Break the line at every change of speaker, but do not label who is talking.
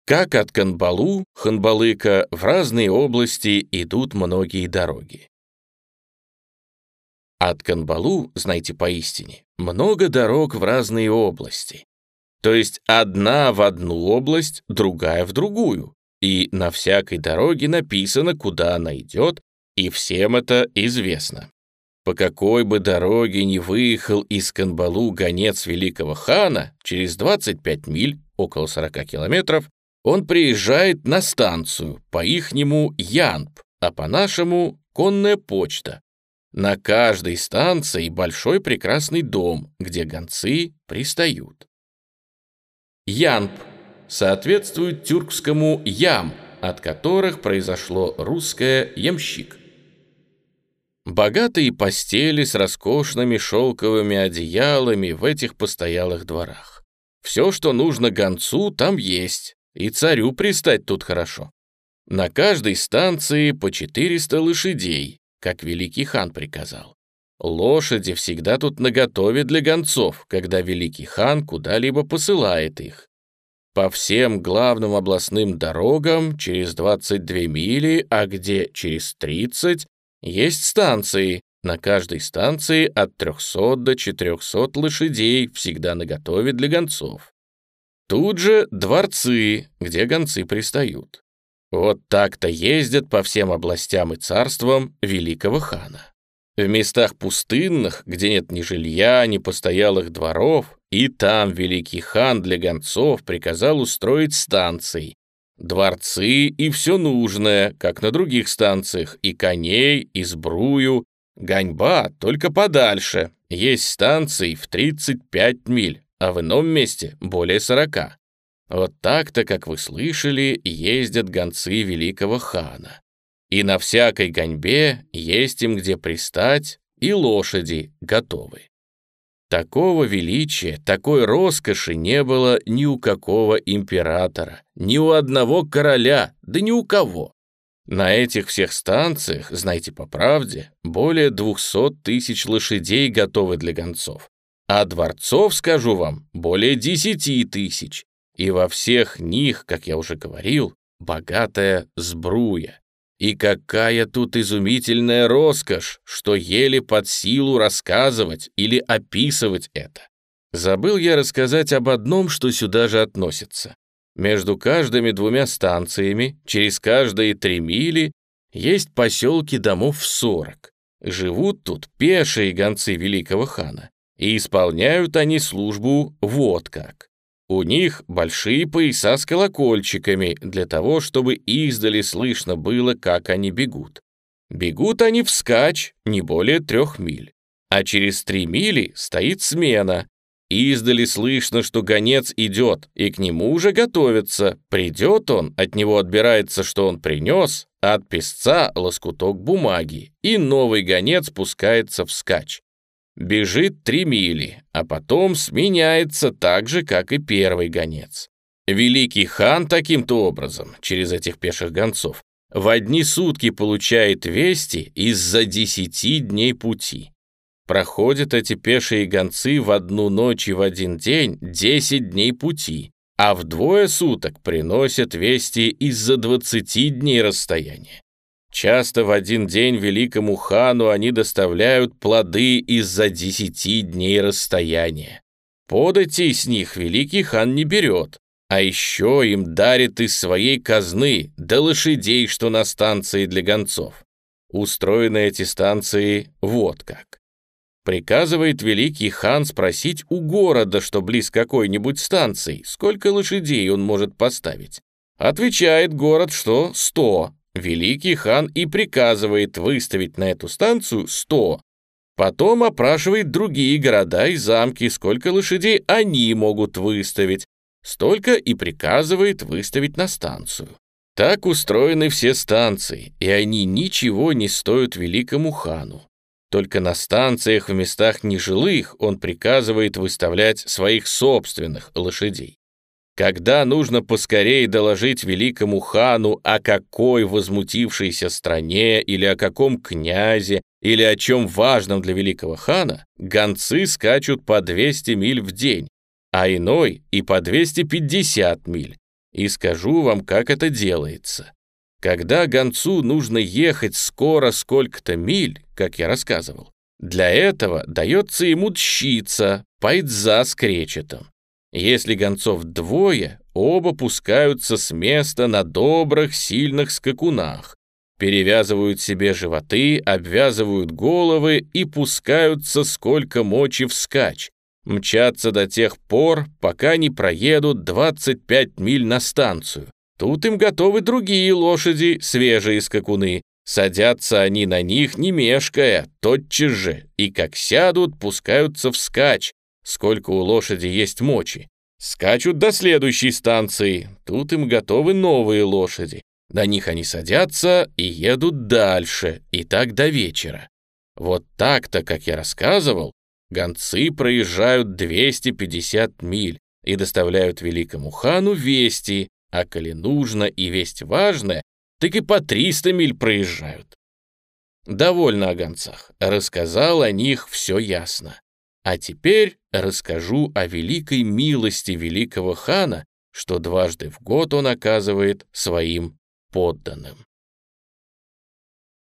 Как от Канбалу, Ханбалыка, в разные области идут многие дороги. От Канбалу, знайте поистине, много дорог в разные области. То есть одна в одну область, другая в другую. И на всякой дороге написано, куда она идет, и всем это известно. По какой бы дороге ни выехал из Канбалу гонец великого хана, через 25 миль, около 40 километров, он приезжает на станцию, по-ихнему Янб, а по-нашему конная почта. На каждой станции большой прекрасный дом, где гонцы пристают. Янб соответствует тюркскому ям, от которых произошло русское ямщик. Богатые постели с роскошными шелковыми одеялами в этих постоялых дворах. Все, что нужно гонцу, там есть, и царю пристать тут хорошо. На каждой станции по 400 лошадей, как великий хан приказал. Лошади всегда тут наготове для гонцов, когда великий хан куда-либо посылает их. По всем главным областным дорогам через 22 мили, а где через 30, есть станции. На каждой станции от 300 до 400 лошадей всегда наготове для гонцов. Тут же дворцы, где гонцы пристают. Вот так-то ездят по всем областям и царствам великого хана. В местах пустынных, где нет ни жилья, ни постоялых дворов, и там великий хан для гонцов приказал устроить станции, дворцы и все нужное, как на других станциях, и коней, и сбрую. Ганьба только подальше, есть станции в 35 миль, а в ином месте более 40. Вот так-то, как вы слышали, ездят гонцы великого хана. И на всякой гоньбе есть им где пристать, и лошади готовы. Такого величия, такой роскоши не было ни у какого императора, ни у одного короля, да ни у кого. На этих всех станциях, знайте по правде, более 200 тысяч лошадей готовы для гонцов. А дворцов, скажу вам, более 10 тысяч. И во всех них, как я уже говорил, богатая сбруя. И какая тут изумительная роскошь, что еле под силу рассказывать или описывать это. Забыл я рассказать об одном, что сюда же относится. Между каждыми двумя станциями, через каждые 3 мили, есть поселки домов в 40. Живут тут пешие гонцы великого хана, и исполняют они службу вот как. У них большие пояса с колокольчиками для того, чтобы издали слышно было, как они бегут. Бегут они вскачь не более 3 миль, а через 3 мили стоит смена. Издали слышно, что гонец идет, и к нему уже готовится. Придет он, от него отбирается, что он принес, а от писца лоскуток бумаги, и новый гонец пускается вскачь. Бежит 3 мили, а потом сменяется так же, как и первый гонец. Великий хан таким-то образом, через этих пеших гонцов, в одни сутки получает вести из-за 10 дней пути. Проходят эти пешие гонцы в одну ночь и в один день 10 дней пути, а в 2 суток приносят вести из-за 20 дней расстояния. Часто в один день великому хану они доставляют плоды из-за 10 дней расстояния. Подати с них великий хан не берет, а еще им дарит из своей казны до лошадей, что на станции для гонцов. Устроены эти станции вот как. Приказывает великий хан спросить у города, что близ какой-нибудь станции, сколько лошадей он может поставить. Отвечает город, что 100. Великий хан и приказывает выставить на эту станцию 100. Потом опрашивает другие города и замки, сколько лошадей они могут выставить. Столько и приказывает выставить на станцию. Так устроены все станции, и они ничего не стоят великому хану. Только на станциях в местах нежилых он приказывает выставлять своих собственных лошадей. Когда нужно поскорее доложить великому хану о какой возмутившейся стране или о каком князе или о чем важном для великого хана, гонцы скачут по 200 миль в день, а иной и по 250 миль. и скажу вам, как это делается. Когда гонцу нужно ехать скоро сколько-то миль, как я рассказывал, для этого дается ему дщица, пайдза с кречетом. Если гонцов двое, оба пускаются с места на добрых, сильных скакунах, перевязывают себе животы, обвязывают головы и пускаются сколько мочи вскачь, мчатся до тех пор, пока не проедут 25 миль на станцию. Тут им готовы другие лошади, свежие скакуны. Садятся они на них, не мешкая, тотчас же, и как сядут, пускаются вскачь, сколько у лошади есть мочи. Скачут до следующей станции, тут им готовы новые лошади. На них они садятся и едут дальше, и так до вечера. Вот так-то, как я рассказывал, гонцы проезжают 250 миль и доставляют великому хану вести, а коли нужно и весть важная, так и по 300 миль проезжают. Довольно о гонцах, рассказал о них все ясно. А теперь расскажу о великой милости великого хана, что дважды в год он оказывает своим подданным.